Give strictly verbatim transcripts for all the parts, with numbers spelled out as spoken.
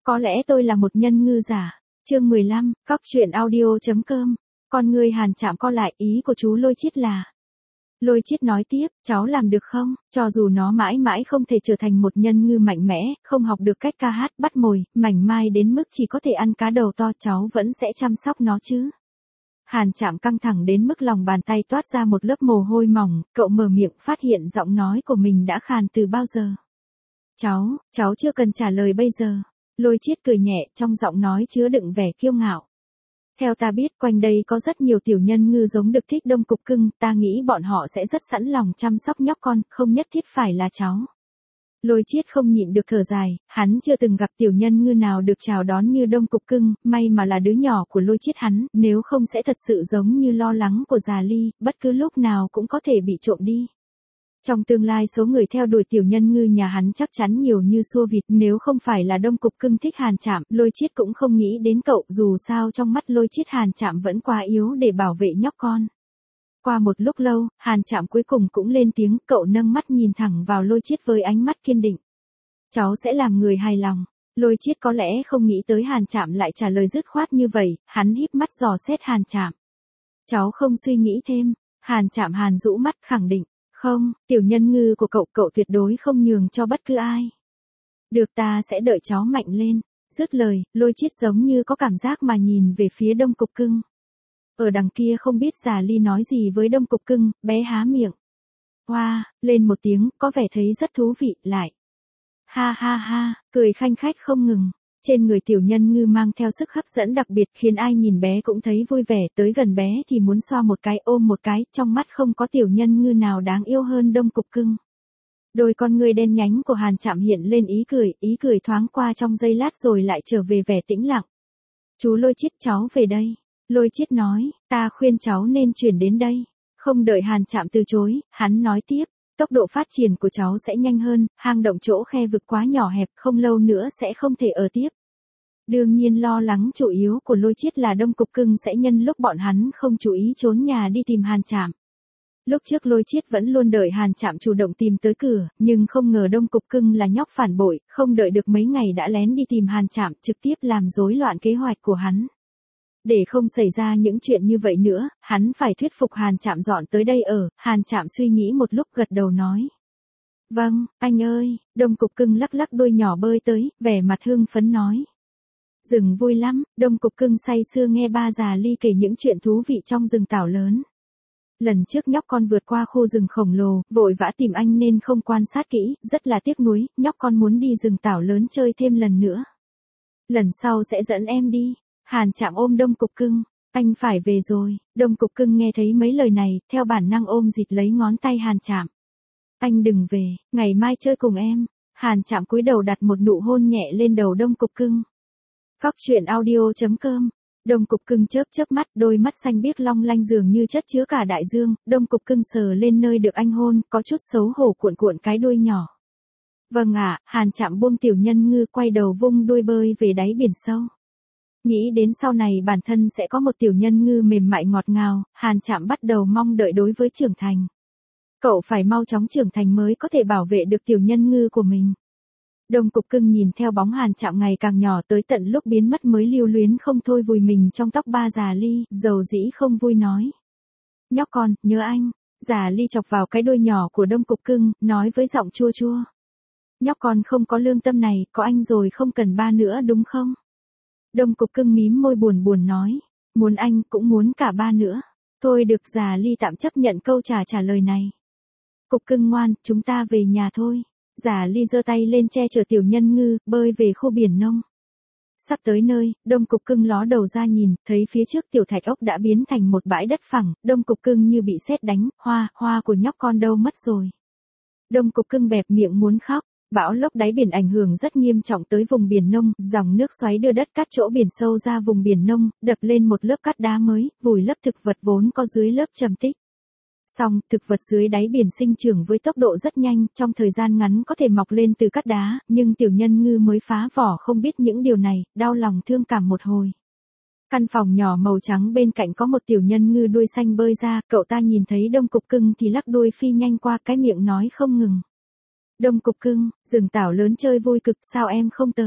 Có lẽ tôi là một nhân ngư giả. Chương mười lăm, cóc truyện audio chấm com. Con người Hàn Trạm co lại, ý của chú Lôi Chiết là. Lôi Chiết nói tiếp, cháu làm được không? Cho dù nó mãi mãi không thể trở thành một nhân ngư mạnh mẽ, không học được cách ca hát, bắt mồi, mảnh mai đến mức chỉ có thể ăn cá đầu to, cháu vẫn sẽ chăm sóc nó chứ. Hàn Trạm căng thẳng đến mức lòng bàn tay toát ra một lớp mồ hôi mỏng, cậu mở miệng phát hiện giọng nói của mình đã khàn từ bao giờ. Cháu, cháu chưa cần trả lời bây giờ. Lôi Chiết cười nhẹ, trong giọng nói chứa đựng vẻ kiêu ngạo. Theo ta biết, quanh đây có rất nhiều tiểu nhân ngư giống được thích Đông Cục Cưng, ta nghĩ bọn họ sẽ rất sẵn lòng chăm sóc nhóc con, không nhất thiết phải là cháu. Lôi Chiết không nhịn được thở dài, hắn chưa từng gặp tiểu nhân ngư nào được chào đón như Đông Cục Cưng, may mà là đứa nhỏ của Lôi Chiết hắn, nếu không sẽ thật sự giống như lo lắng của già Ly, bất cứ lúc nào cũng có thể bị trộm đi. Trong tương lai số người theo đuổi tiểu nhân ngư nhà hắn chắc chắn nhiều như xua vịt, nếu không phải là Đông Cục Cưng thích Hàn Trạm, Lôi Chiết cũng không nghĩ đến cậu, dù sao trong mắt Lôi Chiết Hàn Trạm vẫn quá yếu để bảo vệ nhóc con. Qua một lúc lâu, Hàn Trạm cuối cùng cũng lên tiếng, cậu nâng mắt nhìn thẳng vào Lôi Chiết với ánh mắt kiên định. Cháu sẽ làm người hài lòng. Lôi Chiết có lẽ không nghĩ tới Hàn Trạm lại trả lời dứt khoát như vậy, hắn híp mắt dò xét Hàn Trạm. Cháu không suy nghĩ thêm. Hàn Trạm hàn rũ mắt khẳng định. Không, tiểu nhân ngư của cậu cậu tuyệt đối không nhường cho bất cứ ai. Được, ta sẽ đợi cháu mạnh lên. Dứt lời, Lôi Chiết giống như có cảm giác mà nhìn về phía Đông Cục Cưng. Ở đằng kia không biết già Ly nói gì với Đông Cục Cưng, bé há miệng. Hoa, wow, lên một tiếng, có vẻ thấy rất thú vị, lại. Ha ha ha, cười khanh khách không ngừng. Trên người tiểu nhân ngư mang theo sức hấp dẫn đặc biệt khiến ai nhìn bé cũng thấy vui vẻ, tới gần bé thì muốn xoa một cái ôm một cái, trong mắt không có tiểu nhân ngư nào đáng yêu hơn Đông Cục Cưng. Đôi con ngươi đen nhánh của Hàn Trạm hiện lên ý cười, ý cười thoáng qua trong giây lát rồi lại trở về vẻ tĩnh lặng. Chú Lôi Chiết, cháu về đây. Lôi Chiết nói, ta khuyên cháu nên chuyển đến đây. Không đợi Hàn Trạm từ chối, hắn nói tiếp. Tốc độ phát triển của cháu sẽ nhanh hơn, hang động chỗ khe vực quá nhỏ hẹp, không lâu nữa sẽ không thể ở tiếp. Đương nhiên lo lắng chủ yếu của Lôi Chiết là Đông Cục Cưng sẽ nhân lúc bọn hắn không chú ý trốn nhà đi tìm Hàn Trạm. Lúc trước Lôi Chiết vẫn luôn đợi Hàn Trạm chủ động tìm tới cửa, nhưng không ngờ Đông Cục Cưng là nhóc phản bội, không đợi được mấy ngày đã lén đi tìm Hàn Trạm, trực tiếp làm rối loạn kế hoạch của hắn. Để không xảy ra những chuyện như vậy nữa, hắn phải thuyết phục Hàn Trạm dọn tới đây ở. Hàn Trạm suy nghĩ một lúc gật đầu nói. Vâng, anh ơi. Đông Cục Cưng lắc lắc đuôi nhỏ bơi tới, vẻ mặt hưng phấn nói. Rừng vui lắm. Đông Cục Cưng say sưa nghe ba già Ly kể những chuyện thú vị trong rừng Tảo lớn. Lần trước nhóc con vượt qua khu rừng khổng lồ, vội vã tìm anh nên không quan sát kỹ, rất là tiếc nuối, nhóc con muốn đi rừng Tảo lớn chơi thêm lần nữa. Lần sau sẽ dẫn em đi. Hàn Trạm ôm Đông Cục Cưng, anh phải về rồi. Đông Cục Cưng nghe thấy mấy lời này, theo bản năng ôm dịt lấy ngón tay Hàn Trạm. Anh đừng về, ngày mai chơi cùng em. Hàn Trạm cúi đầu đặt một nụ hôn nhẹ lên đầu Đông Cục Cưng. Cóc truyện audio chấm com. Đông Cục Cưng chớp chớp mắt, đôi mắt xanh biếc long lanh dường như chất chứa cả đại dương. Đông Cục Cưng sờ lên nơi được anh hôn, có chút xấu hổ cuộn cuộn cái đuôi nhỏ. Vâng ạ, à, Hàn Trạm buông tiểu nhân ngư quay đầu vung đuôi bơi về đáy biển sâu. Nghĩ đến sau này bản thân sẽ có một tiểu nhân ngư mềm mại ngọt ngào, Hàn Trạm bắt đầu mong đợi đối với trưởng thành. Cậu phải mau chóng trưởng thành mới có thể bảo vệ được tiểu nhân ngư của mình. Đông Cục Cưng nhìn theo bóng Hàn Trạm ngày càng nhỏ tới tận lúc biến mất mới lưu luyến không thôi vùi mình trong tóc ba già Ly, dầu dĩ không vui nói. Nhóc con, nhớ anh. Già Ly chọc vào cái đuôi nhỏ của Đông Cục Cưng, nói với giọng chua chua. Nhóc con không có lương tâm này, có anh rồi không cần ba nữa đúng không? Đông Cục Cưng mím môi buồn buồn nói. Muốn anh, cũng muốn cả ba nữa. Thôi được, già Ly tạm chấp nhận câu trả trả lời này. Cục Cưng ngoan, chúng ta về nhà thôi. Già Ly giơ tay lên che chở tiểu nhân ngư, bơi về khu biển nông. Sắp tới nơi, Đông Cục Cưng ló đầu ra nhìn, thấy phía trước tiểu thạch ốc đã biến thành một bãi đất phẳng, Đông Cục Cưng như bị sét đánh, hoa, hoa của nhóc con đâu mất rồi. Đông Cục Cưng bẹp miệng muốn khóc. Bão lốc đáy biển ảnh hưởng rất nghiêm trọng tới vùng biển nông, dòng nước xoáy đưa đất cát chỗ biển sâu ra vùng biển nông, đập lên một lớp cát đá mới, vùi lấp thực vật vốn có dưới lớp trầm tích. Song, thực vật dưới đáy biển sinh trưởng với tốc độ rất nhanh, trong thời gian ngắn có thể mọc lên từ cát đá, nhưng tiểu nhân ngư mới phá vỏ không biết những điều này, đau lòng thương cảm một hồi. Căn phòng nhỏ màu trắng bên cạnh có một tiểu nhân ngư đuôi xanh bơi ra, cậu ta nhìn thấy Đông Cục Cưng thì lắc đuôi phi nhanh qua, cái miệng nói không ngừng. Đông Cục Cưng, rừng Tảo lớn chơi vui cực, sao em không tới?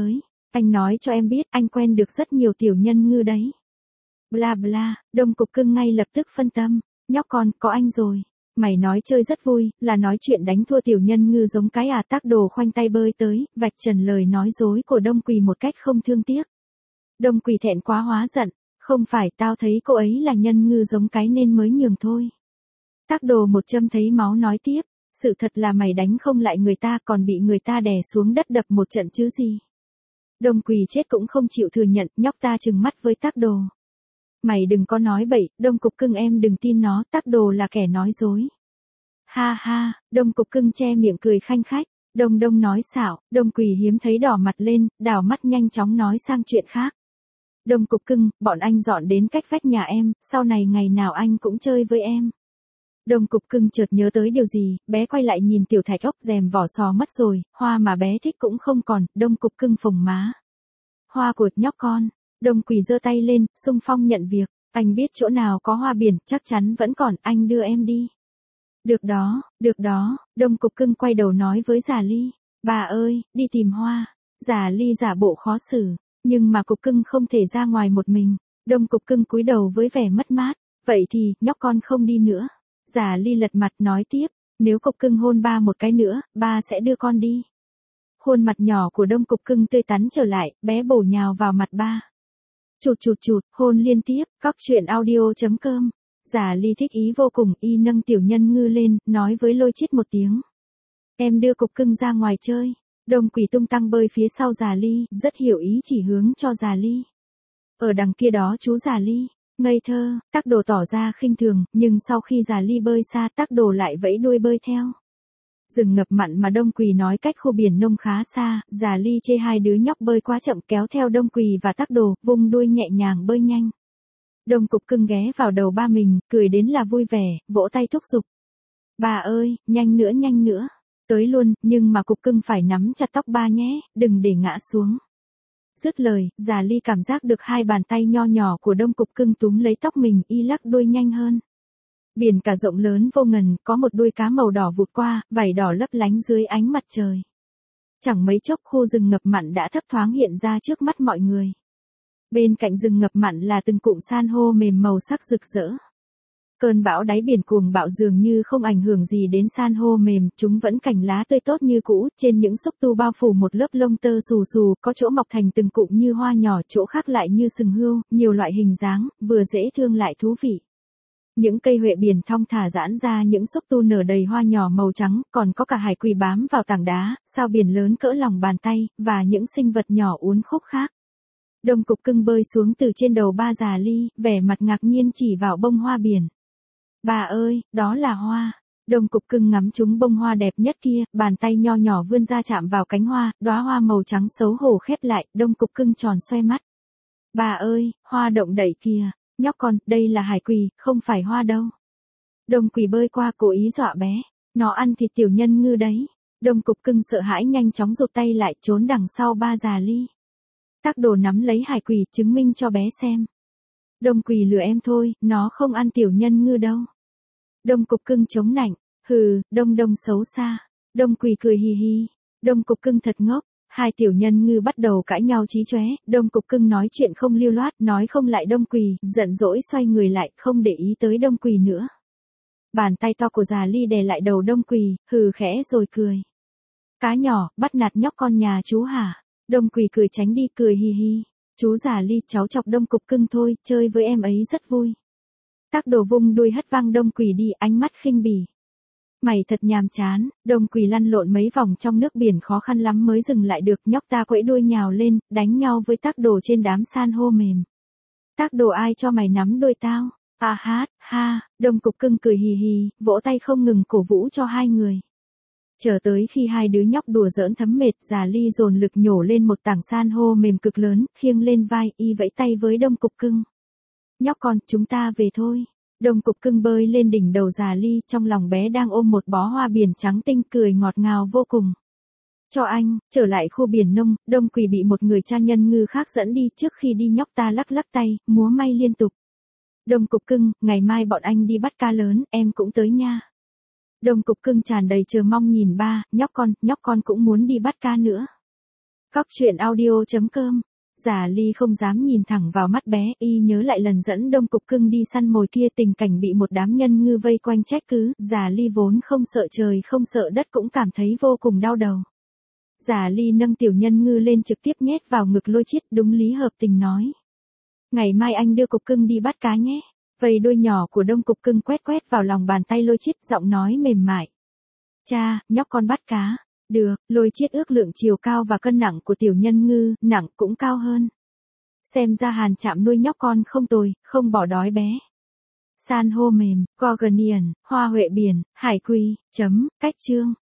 Anh nói cho em biết anh quen được rất nhiều tiểu nhân ngư đấy. Bla bla, Đông Cục Cưng ngay lập tức phân tâm. Nhóc con, có anh rồi. Mày nói chơi rất vui, là nói chuyện đánh thua tiểu nhân ngư giống cái à. Tác Đồ khoanh tay bơi tới, vạch trần lời nói dối của Đông Quỳ một cách không thương tiếc. Đông Quỳ thẹn quá hóa giận. Không phải, tao thấy cô ấy là nhân ngư giống cái nên mới nhường thôi. Tác Đồ một châm thấy máu nói tiếp. Sự thật là mày đánh không lại người ta, còn bị người ta đè xuống đất đập một trận chứ gì. Đông Quỳ chết cũng không chịu thừa nhận. Nhóc ta trừng mắt với Tác Đồ. Mày đừng có nói bậy, Đông Cục Cưng em đừng tin nó, Tác Đồ là kẻ nói dối. Ha ha, Đông Cục Cưng che miệng cười khanh khách. Đông Đông nói xạo. Đông Quỳ hiếm thấy đỏ mặt lên, đảo mắt nhanh chóng nói sang chuyện khác. Đông Cục Cưng, bọn anh dọn đến cách vách nhà em, sau này ngày nào anh cũng chơi với em. Đông Cục Cưng chợt nhớ tới điều gì, bé quay lại nhìn tiểu thạch ốc rèm vỏ sò mất rồi, hoa mà bé thích cũng không còn. Đông Cục Cưng phồng má. Hoa của nhóc con. Đông Quỳ giơ tay lên, xung phong nhận việc. Anh biết chỗ nào có hoa biển, chắc chắn vẫn còn, anh đưa em đi. Được đó, được đó. Đông Cục Cưng quay đầu nói với Già Ly. Bà ơi, đi tìm hoa. Già Ly giả bộ khó xử. Nhưng mà Cục Cưng không thể ra ngoài một mình. Đông Cục Cưng cúi đầu với vẻ mất mát. Vậy thì, nhóc con không đi nữa. Già Ly lật mặt nói tiếp. Nếu Cục Cưng hôn ba một cái nữa, ba sẽ đưa con đi. Khuôn mặt nhỏ của Đông Cục Cưng tươi tắn trở lại, bé bổ nhào vào mặt ba. Chụt chụt chụt, hôn liên tiếp. Cóc truyện audio chấm com. Già Ly thích ý vô cùng, y nâng tiểu nhân ngư lên, nói với Lôi Chít một tiếng. Em đưa Cục Cưng ra ngoài chơi. Đông Quỳ tung tăng bơi phía sau Già Ly, rất hiểu ý chỉ hướng cho Già Ly. Ở đằng kia đó chú Già Ly. Ngây thơ, Tác Đồ tỏ ra khinh thường, nhưng sau khi Già Ly bơi xa, Tác Đồ lại vẫy đuôi bơi theo. Rừng ngập mặn mà Đông Quỳ nói cách khu biển nông khá xa, Già Ly chê hai đứa nhóc bơi quá chậm kéo theo Đông Quỳ và Tác Đồ, vung đuôi nhẹ nhàng bơi nhanh. Đông Cục Cưng ghé vào đầu ba mình, cười đến là vui vẻ, vỗ tay thúc giục. Bà ơi, nhanh nữa nhanh nữa. Tới luôn, nhưng mà Cục Cưng phải nắm chặt tóc ba nhé, đừng để ngã xuống. Dứt lời, Già Ly cảm giác được hai bàn tay nho nhỏ của Đông Cục Cưng túm lấy tóc mình, y lắc đuôi nhanh hơn. Biển cả rộng lớn vô ngần, có một đuôi cá màu đỏ vụt qua, vảy đỏ lấp lánh dưới ánh mặt trời. Chẳng mấy chốc khu rừng ngập mặn đã thấp thoáng hiện ra trước mắt mọi người. Bên cạnh rừng ngập mặn là từng cụm san hô mềm màu sắc rực rỡ. Cơn bão đáy biển cuồng bạo dường như không ảnh hưởng gì đến san hô mềm, chúng vẫn cành lá tươi tốt như cũ, trên những xúc tu bao phủ một lớp lông tơ xù xù, có chỗ mọc thành từng cụm như hoa nhỏ, chỗ khác lại như sừng hươu, nhiều loại hình dáng, vừa dễ thương lại thú vị. Những cây huệ biển thong thả giãn ra, những xúc tu nở đầy hoa nhỏ màu trắng, còn có cả hải quỳ bám vào tảng đá, sao biển lớn cỡ lòng bàn tay, và những sinh vật nhỏ uốn khúc khác. Đông Cục Cưng bơi xuống từ trên đầu ba Già Ly, vẻ mặt ngạc nhiên chỉ vào bông hoa biển. Bà ơi, đó là hoa. Đông Cục Cưng ngắm trúng bông hoa đẹp nhất kia, bàn tay nho nhỏ vươn ra chạm vào cánh hoa, đóa hoa màu trắng xấu hổ khép lại, Đông Cục Cưng tròn xoe mắt. Bà ơi, hoa động đậy kìa. Nhóc con, đây là hải quỳ, không phải hoa đâu. Đông Quỳ bơi qua cố ý dọa bé. Nó ăn thịt tiểu nhân ngư đấy. Đông Cục Cưng sợ hãi nhanh chóng rụt tay lại, trốn đằng sau ba Già Ly. Tác Đồ nắm lấy hải quỳ, chứng minh cho bé xem. Đông Quỳ lừa em thôi, nó không ăn tiểu nhân ngư đâu. Đông Cục Cưng chống nạnh. Hừ, Đông Đông xấu xa. Đông Quỳ cười hì hì. Đông Cục Cưng thật ngốc. Hai tiểu nhân ngư bắt đầu cãi nhau chí chóe, Đông Cục Cưng nói chuyện không lưu loát, nói không lại Đông Quỳ, giận dỗi xoay người lại, không để ý tới Đông Quỳ nữa. Bàn tay to của Già Ly đè lại đầu Đông Quỳ, hừ khẽ rồi cười. Cá nhỏ, bắt nạt nhóc con nhà chú hả? Đông Quỳ cười tránh đi, cười hì hì. Chú Già Ly, cháu chọc Đông Cục Cưng thôi, chơi với em ấy rất vui. Tác Đồ vung đuôi hất văng Đông Quỳ đi, ánh mắt khinh bỉ. Mày thật nhàm chán. Đông Quỳ lăn lộn mấy vòng trong nước biển khó khăn lắm mới dừng lại được, nhóc ta quẫy đuôi nhào lên, đánh nhau với Tác Đồ trên đám san hô mềm. Tác Đồ, ai cho mày nắm đuôi tao? À hát, ha, Đông Cục Cưng cười hì hì, vỗ tay không ngừng cổ vũ cho hai người. Chờ tới khi hai đứa nhóc đùa giỡn thấm mệt, Già Ly dồn lực nhổ lên một tảng san hô mềm cực lớn, khiêng lên vai, y vẫy tay với Đông Cục Cưng. Nhóc con, chúng ta về thôi. Đông Cục Cưng bơi lên đỉnh đầu Già Ly, trong lòng bé đang ôm một bó hoa biển trắng tinh, cười ngọt ngào vô cùng. Cho anh, trở lại khu biển nông, Đông Quỳ bị một người cha nhân ngư khác dẫn đi, trước khi đi nhóc ta lắc lắc tay, múa may liên tục. Đông Cục Cưng, ngày mai bọn anh đi bắt cá lớn, em cũng tới nha. Đông Cục Cưng tràn đầy chờ mong nhìn ba, nhóc con, nhóc con cũng muốn đi bắt cá nữa. Cóc truyện audio.com. Giả Ly không dám nhìn thẳng vào mắt bé, y nhớ lại lần dẫn Đông Cục Cưng đi săn mồi kia, tình cảnh bị một đám nhân ngư vây quanh trách cứ, Giả Ly vốn không sợ trời không sợ đất cũng cảm thấy vô cùng đau đầu. Giả Ly nâng tiểu nhân ngư lên trực tiếp nhét vào ngực Lôi Chiết, đúng lý hợp tình nói. Ngày mai anh đưa Cục Cưng đi bắt cá nhé. Vây đuôi nhỏ của Đông Cục Cưng quét quét vào lòng bàn tay Lôi Chiết, giọng nói mềm mại. Cha, nhóc con bắt cá. Được, Lôi Chiết ước lượng chiều cao và cân nặng của tiểu nhân ngư, nặng cũng cao hơn. Xem ra Hàn Trạm nuôi nhóc con không tồi, không bỏ đói bé. San hô mềm, Gorgonian, hoa huệ biển, hải quy, chấm, cách chương.